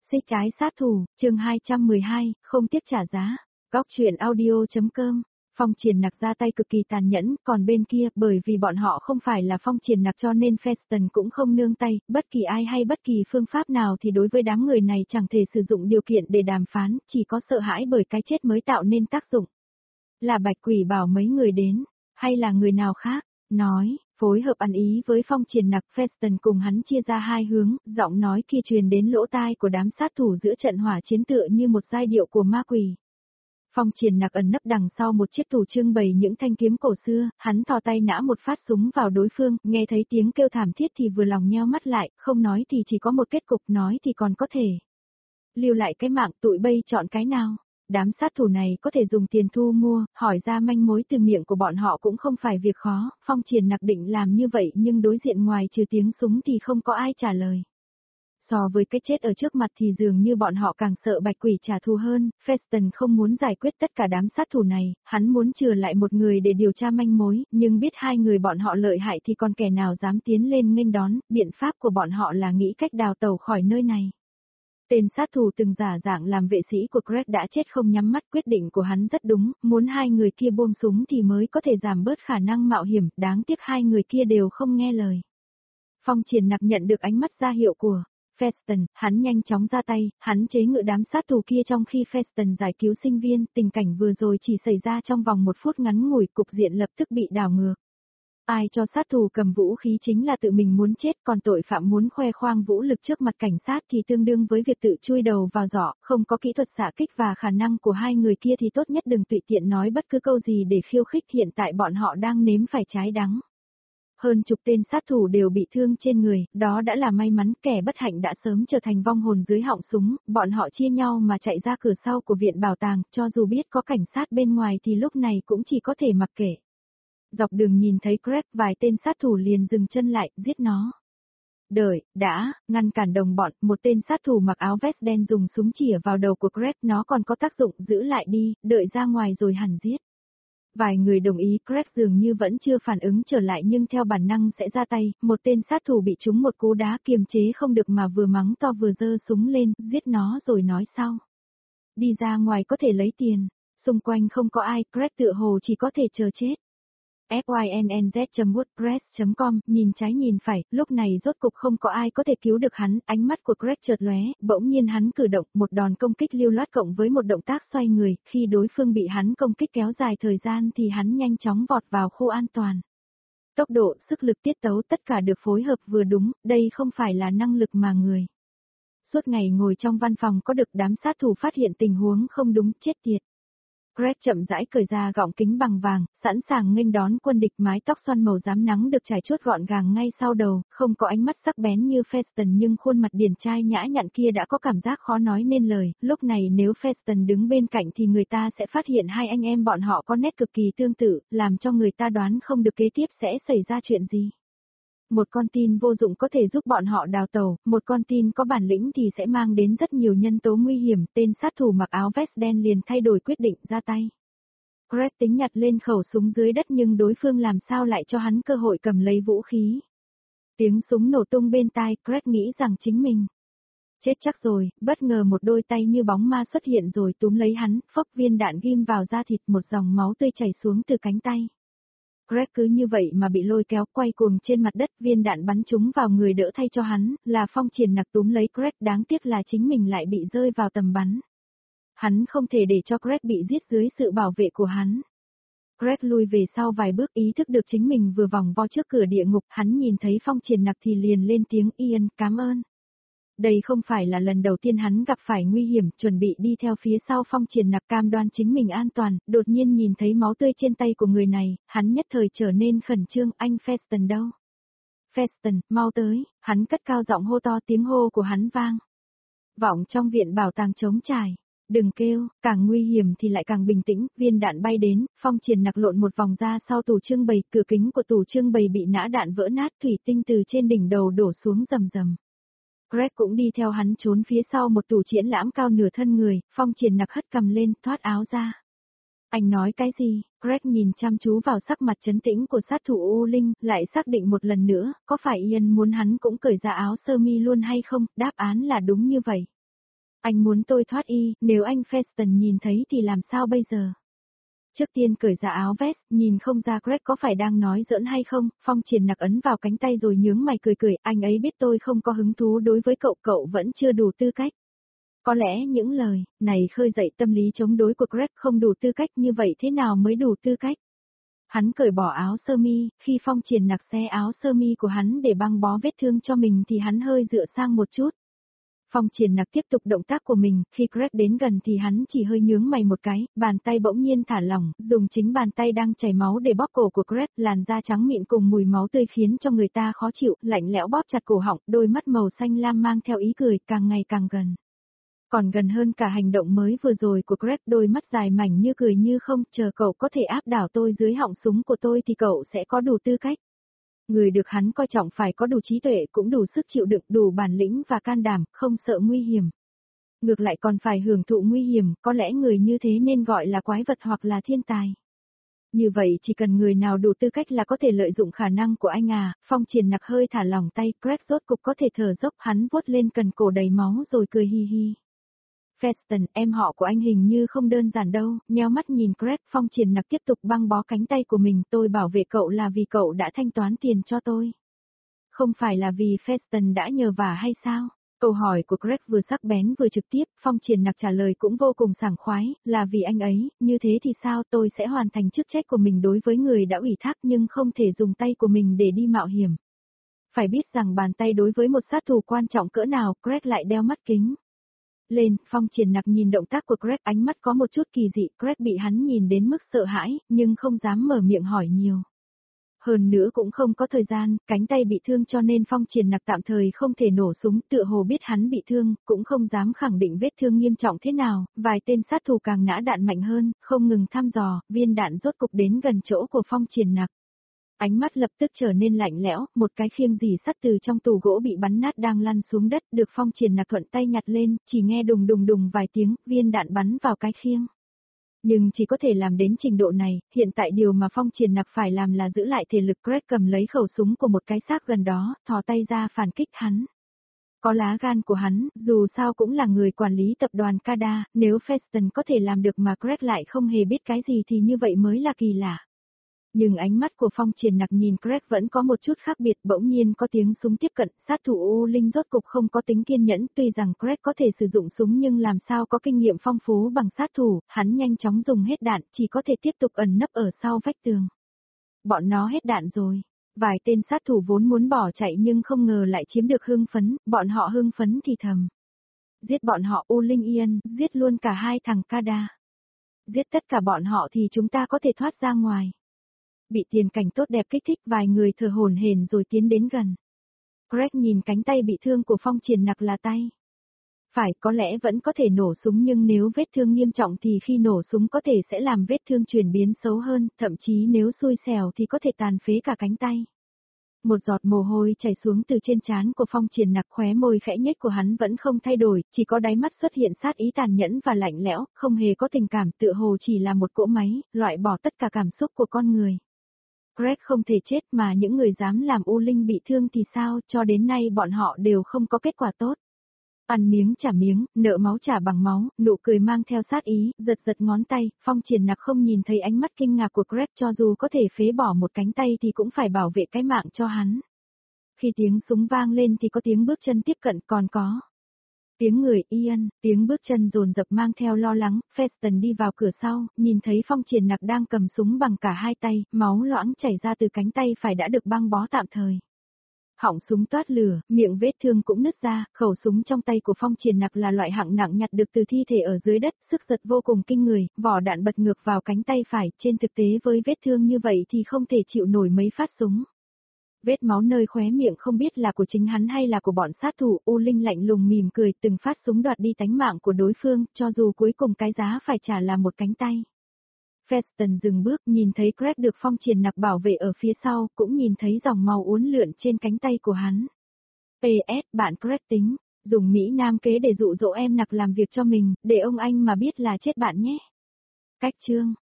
Xích trái sát thủ, chương 212, không tiếc trả giá. Góc truyện audio.com. Phong Triển Nặc ra tay cực kỳ tàn nhẫn, còn bên kia, bởi vì bọn họ không phải là Phong Triển Nặc cho nên Feston cũng không nương tay, bất kỳ ai hay bất kỳ phương pháp nào thì đối với đám người này chẳng thể sử dụng điều kiện để đàm phán, chỉ có sợ hãi bởi cái chết mới tạo nên tác dụng. Là Bạch Quỷ bảo mấy người đến, hay là người nào khác? Nói, phối hợp ăn ý với Phong Triển Nặc, Feston cùng hắn chia ra hai hướng, giọng nói kia truyền đến lỗ tai của đám sát thủ giữa trận hỏa chiến tựa như một giai điệu của ma quỷ. Phong Triển Nặc ẩn nấp đằng sau một chiếc tủ trưng bày những thanh kiếm cổ xưa, hắn thò tay nã một phát súng vào đối phương, nghe thấy tiếng kêu thảm thiết thì vừa lòng nheo mắt lại, không nói thì chỉ có một kết cục, nói thì còn có thể lưu lại cái mạng, tụi bây chọn cái nào. Đám sát thủ này có thể dùng tiền thu mua, hỏi ra manh mối từ miệng của bọn họ cũng không phải việc khó, Phong Triển Nặc định làm như vậy nhưng đối diện ngoài trừ tiếng súng thì không có ai trả lời. So với cái chết ở trước mặt thì dường như bọn họ càng sợ Bạch Quỷ trả thù hơn, Feston không muốn giải quyết tất cả đám sát thủ này, hắn muốn chừa lại một người để điều tra manh mối, nhưng biết hai người bọn họ lợi hại thì còn kẻ nào dám tiến lên nghênh đón, biện pháp của bọn họ là nghĩ cách đào tẩu khỏi nơi này. Tên sát thủ từng giả dạng làm vệ sĩ của Greg đã chết không nhắm mắt, quyết định của hắn rất đúng, muốn hai người kia buông súng thì mới có thể giảm bớt khả năng mạo hiểm, đáng tiếc hai người kia đều không nghe lời. Phong Triển Nặc nhận được ánh mắt ra hiệu của Feston, hắn nhanh chóng ra tay, hắn chế ngự đám sát thủ kia trong khi Feston giải cứu sinh viên, tình cảnh vừa rồi chỉ xảy ra trong vòng 1 phút ngắn ngủi, cục diện lập tức bị đảo ngược. Ai cho sát thủ cầm vũ khí chính là tự mình muốn chết, còn tội phạm muốn khoe khoang vũ lực trước mặt cảnh sát thì tương đương với việc tự chui đầu vào giỏ, không có kỹ thuật xạ kích và khả năng của hai người kia thì tốt nhất đừng tùy tiện nói bất cứ câu gì để khiêu khích, hiện tại bọn họ đang nếm phải trái đắng. Hơn chục tên sát thủ đều bị thương trên người, đó đã là may mắn, kẻ bất hạnh đã sớm trở thành vong hồn dưới họng súng, bọn họ chia nhau mà chạy ra cửa sau của viện bảo tàng, cho dù biết có cảnh sát bên ngoài thì lúc này cũng chỉ có thể mặc kệ. Dọc đường nhìn thấy Greg, vài tên sát thủ liền dừng chân lại, giết nó. Đợi, đã, ngăn cản đồng bọn, một tên sát thủ mặc áo vest đen dùng súng chĩa vào đầu của Greg, nó còn có tác dụng, giữ lại đi, đợi ra ngoài rồi hẳn giết. Vài người đồng ý, Greg dường như vẫn chưa phản ứng trở lại nhưng theo bản năng sẽ ra tay, một tên sát thủ bị trúng một cú đá kiềm chế không được mà vừa mắng to vừa giơ súng lên, giết nó rồi nói sau. Đi ra ngoài có thể lấy tiền, xung quanh không có ai, Greg tựa hồ chỉ có thể chờ chết. fynnz.wordpress.com, nhìn trái nhìn phải, lúc này rốt cục không có ai có thể cứu được hắn, ánh mắt của Greg chợt lóe, bỗng nhiên hắn cử động, một đòn công kích lưu loát cộng với một động tác xoay người, khi đối phương bị hắn công kích kéo dài thời gian thì hắn nhanh chóng vọt vào khu an toàn. Tốc độ, sức lực, tiết tấu tất cả được phối hợp vừa đúng, đây không phải là năng lực mà người. Suốt ngày ngồi trong văn phòng có được đám sát thủ phát hiện tình huống không đúng, chết tiệt. Greg chậm rãi cởi ra gọng kính bằng vàng, sẵn sàng nghênh đón quân địch, mái tóc xoăn màu rám nắng được trải chuốt gọn gàng ngay sau đầu, không có ánh mắt sắc bén như Feston nhưng khuôn mặt điển trai nhã nhặn kia đã có cảm giác khó nói nên lời, lúc này nếu Feston đứng bên cạnh thì người ta sẽ phát hiện hai anh em bọn họ có nét cực kỳ tương tự, làm cho người ta đoán không được kế tiếp sẽ xảy ra chuyện gì. Một con tin vô dụng có thể giúp bọn họ đào tẩu, một con tin có bản lĩnh thì sẽ mang đến rất nhiều nhân tố nguy hiểm, tên sát thủ mặc áo vest đen liền thay đổi quyết định ra tay. Greg tính nhặt lên khẩu súng dưới đất nhưng đối phương làm sao lại cho hắn cơ hội cầm lấy vũ khí. Tiếng súng nổ tung bên tai, Greg nghĩ rằng chính mình chết chắc rồi, bất ngờ một đôi tay như bóng ma xuất hiện rồi túm lấy hắn, phốc viên đạn ghim vào da thịt, một dòng máu tươi chảy xuống từ cánh tay. Greg cứ như vậy mà bị lôi kéo quay cuồng trên mặt đất, viên đạn bắn trúng vào người đỡ thay cho hắn, là Phong Triển Nặc túm lấy Greg, đáng tiếc là chính mình lại bị rơi vào tầm bắn. Hắn không thể để cho Greg bị giết dưới sự bảo vệ của hắn. Greg lui về sau vài bước, ý thức được chính mình vừa vòng vo trước cửa địa ngục, hắn nhìn thấy Phong Triển Nặc thì liền lên tiếng, Ian, cảm ơn. Đây không phải là lần đầu tiên hắn gặp phải nguy hiểm, chuẩn bị đi theo phía sau Phong Triển Nặc cam đoan chính mình an toàn, đột nhiên nhìn thấy máu tươi trên tay của người này, hắn nhất thời trở nên khẩn trương, anh Feston đâu? Feston, mau tới, hắn cất cao giọng hô to, tiếng hô của hắn vang vọng trong viện bảo tàng trống trải. Đừng kêu, càng nguy hiểm thì lại càng bình tĩnh, viên đạn bay đến, Phong Triển Nặc lộn một vòng ra sau tủ trưng bày, cửa kính của tủ trưng bày bị nã đạn vỡ nát, thủy tinh từ trên đỉnh đầu đổ xuống rầm rầm. Greg cũng đi theo hắn trốn phía sau một tủ triển lãm cao nửa thân người, Phong Triển Nặc hất cầm lên, thoát áo ra. Anh nói cái gì? Greg nhìn chăm chú vào sắc mặt trấn tĩnh của sát thủ U Linh, lại xác định một lần nữa, có phải Ian muốn hắn cũng cởi ra áo sơ mi luôn hay không? Đáp án là đúng như vậy. Anh muốn tôi thoát y, nếu anh Feston nhìn thấy thì làm sao bây giờ? Trước tiên cởi ra áo vest, nhìn không ra Greg có phải đang nói giỡn hay không, Phong Triền nặc ấn vào cánh tay rồi nhướng mày cười, anh ấy biết tôi không có hứng thú đối với cậu, cậu vẫn chưa đủ tư cách. Có lẽ những lời này khơi dậy tâm lý chống đối của Greg, không đủ tư cách, như vậy thế nào mới đủ tư cách? Hắn cởi bỏ áo sơ mi, khi Phong Triền nặc xé áo sơ mi của hắn để băng bó vết thương cho mình thì hắn hơi dựa sang một chút. Phong Triền nặc tiếp tục động tác của mình, khi Greg đến gần thì hắn chỉ hơi nhướng mày một cái, bàn tay bỗng nhiên thả lỏng, dùng chính bàn tay đang chảy máu để bóp cổ của Greg, làn da trắng mịn cùng mùi máu tươi khiến cho người ta khó chịu, lạnh lẽo bóp chặt cổ họng, đôi mắt màu xanh lam mang theo ý cười, càng ngày càng gần. Còn gần hơn cả hành động mới vừa rồi của Greg, đôi mắt dài mảnh như cười như không, chờ cậu có thể áp đảo tôi dưới họng súng của tôi thì cậu sẽ có đủ tư cách. Người được hắn coi trọng phải có đủ trí tuệ, cũng đủ sức chịu đựng, đủ bản lĩnh và can đảm, không sợ nguy hiểm. Ngược lại còn phải hưởng thụ nguy hiểm, có lẽ người như thế nên gọi là quái vật hoặc là thiên tài. Như vậy chỉ cần người nào đủ tư cách là có thể lợi dụng khả năng của anh à. Phong Triền nặc hơi thả lỏng tay, Greg rốt cục có thể thở dốc, hắn vuốt lên cần cổ đầy máu rồi cười hi hi. Feston, em họ của anh hình như không đơn giản đâu, nheo mắt nhìn Greg, Phong Triền nặc tiếp tục băng bó cánh tay của mình, tôi bảo vệ cậu là vì cậu đã thanh toán tiền cho tôi. Không phải là vì Feston đã nhờ vả hay sao? Câu hỏi của Greg vừa sắc bén vừa trực tiếp, Phong Triền nặc trả lời cũng vô cùng sảng khoái, là vì anh ấy, như thế thì sao, tôi sẽ hoàn thành chức trách của mình đối với người đã ủy thác nhưng không thể dùng tay của mình để đi mạo hiểm. Phải biết rằng bàn tay đối với một sát thủ quan trọng cỡ nào, Greg lại đeo mắt kính. Lên, Phong Triền nặc nhìn động tác của Greg, ánh mắt có một chút kỳ dị, Greg bị hắn nhìn đến mức sợ hãi, nhưng không dám mở miệng hỏi nhiều. Hơn nữa cũng không có thời gian, cánh tay bị thương cho nên Phong Triền nặc tạm thời không thể nổ súng, tựa hồ biết hắn bị thương, cũng không dám khẳng định vết thương nghiêm trọng thế nào, vài tên sát thủ càng nã đạn mạnh hơn, không ngừng thăm dò, viên đạn rốt cục đến gần chỗ của Phong Triền nặc. Ánh mắt lập tức trở nên lạnh lẽo, một cái khiêng dì sắt từ trong tủ gỗ bị bắn nát đang lăn xuống đất, được Phong Triền nặc thuận tay nhặt lên, chỉ nghe đùng đùng đùng vài tiếng, viên đạn bắn vào cái khiêng. Nhưng chỉ có thể làm đến trình độ này, hiện tại điều mà Phong Triền nặc phải làm là giữ lại thể lực. Greg cầm lấy khẩu súng của một cái xác gần đó, thò tay ra phản kích hắn. Có lá gan của hắn, dù sao cũng là người quản lý tập đoàn Cada, nếu Feston có thể làm được mà Greg lại không hề biết cái gì thì như vậy mới là kỳ lạ. Nhưng ánh mắt của Phong Triền nặc nhìn Greg vẫn có một chút khác biệt, bỗng nhiên có tiếng súng tiếp cận, sát thủ U Linh rốt cục không có tính kiên nhẫn, tuy rằng Greg có thể sử dụng súng nhưng làm sao có kinh nghiệm phong phú bằng sát thủ, hắn nhanh chóng dùng hết đạn, chỉ có thể tiếp tục ẩn nấp ở sau vách tường. Bọn nó hết đạn rồi. Vài tên sát thủ vốn muốn bỏ chạy nhưng không ngờ lại chiếm được hưng phấn, bọn họ hưng phấn thì thầm. Giết bọn họ U Linh Yên, giết luôn cả hai thằng Cada. Giết tất cả bọn họ thì chúng ta có thể thoát ra ngoài. Bị tiền cảnh tốt đẹp kích thích, vài người thở hổn hển rồi tiến đến gần. Greg nhìn cánh tay bị thương của Phong Triền nặc là tay. Phải, có lẽ vẫn có thể nổ súng nhưng nếu vết thương nghiêm trọng thì khi nổ súng có thể sẽ làm vết thương chuyển biến xấu hơn, thậm chí nếu xui xẻo thì có thể tàn phế cả cánh tay. Một giọt mồ hôi chảy xuống từ trên trán của Phong Triền nặc, khóe môi khẽ nhếch của hắn vẫn không thay đổi, chỉ có đáy mắt xuất hiện sát ý tàn nhẫn và lạnh lẽo, không hề có tình cảm, tựa hồ chỉ là một cỗ máy, loại bỏ tất cả cảm xúc của con người. Greg không thể chết mà những người dám làm U Linh bị thương thì sao, cho đến nay bọn họ đều không có kết quả tốt. Ăn miếng trả miếng, nợ máu trả bằng máu, nụ cười mang theo sát ý, giật giật ngón tay, Phong Triền nặc không nhìn thấy ánh mắt kinh ngạc của Greg, cho dù có thể phế bỏ một cánh tay thì cũng phải bảo vệ cái mạng cho hắn. Khi tiếng súng vang lên thì có tiếng bước chân tiếp cận, còn có tiếng người Ian, tiếng bước chân dồn dập mang theo lo lắng. Feston đi vào cửa sau, nhìn thấy Phong Triền nặc đang cầm súng bằng cả hai tay, máu loãng chảy ra từ cánh tay phải đã được băng bó tạm thời. Họng súng toát lửa, miệng vết thương cũng nứt ra, khẩu súng trong tay của Phong Triền nặc là loại hạng nặng nhặt được từ thi thể ở dưới đất, sức giật vô cùng kinh người, vỏ đạn bật ngược vào cánh tay phải, trên thực tế với vết thương như vậy thì không thể chịu nổi mấy phát súng. Vết máu nơi khóe miệng không biết là của chính hắn hay là của bọn sát thủ, U Linh lạnh lùng mỉm cười, từng phát súng đoạt đi tánh mạng của đối phương, cho dù cuối cùng cái giá phải trả là một cánh tay. Feston dừng bước, nhìn thấy Greg được Phong Triền nặc bảo vệ ở phía sau, cũng nhìn thấy dòng máu uốn lượn trên cánh tay của hắn. PS, bạn Greg tính, dùng Mỹ Nam kế để dụ dỗ em nặc làm việc cho mình, để ông anh mà biết là chết bạn nhé. Cách chương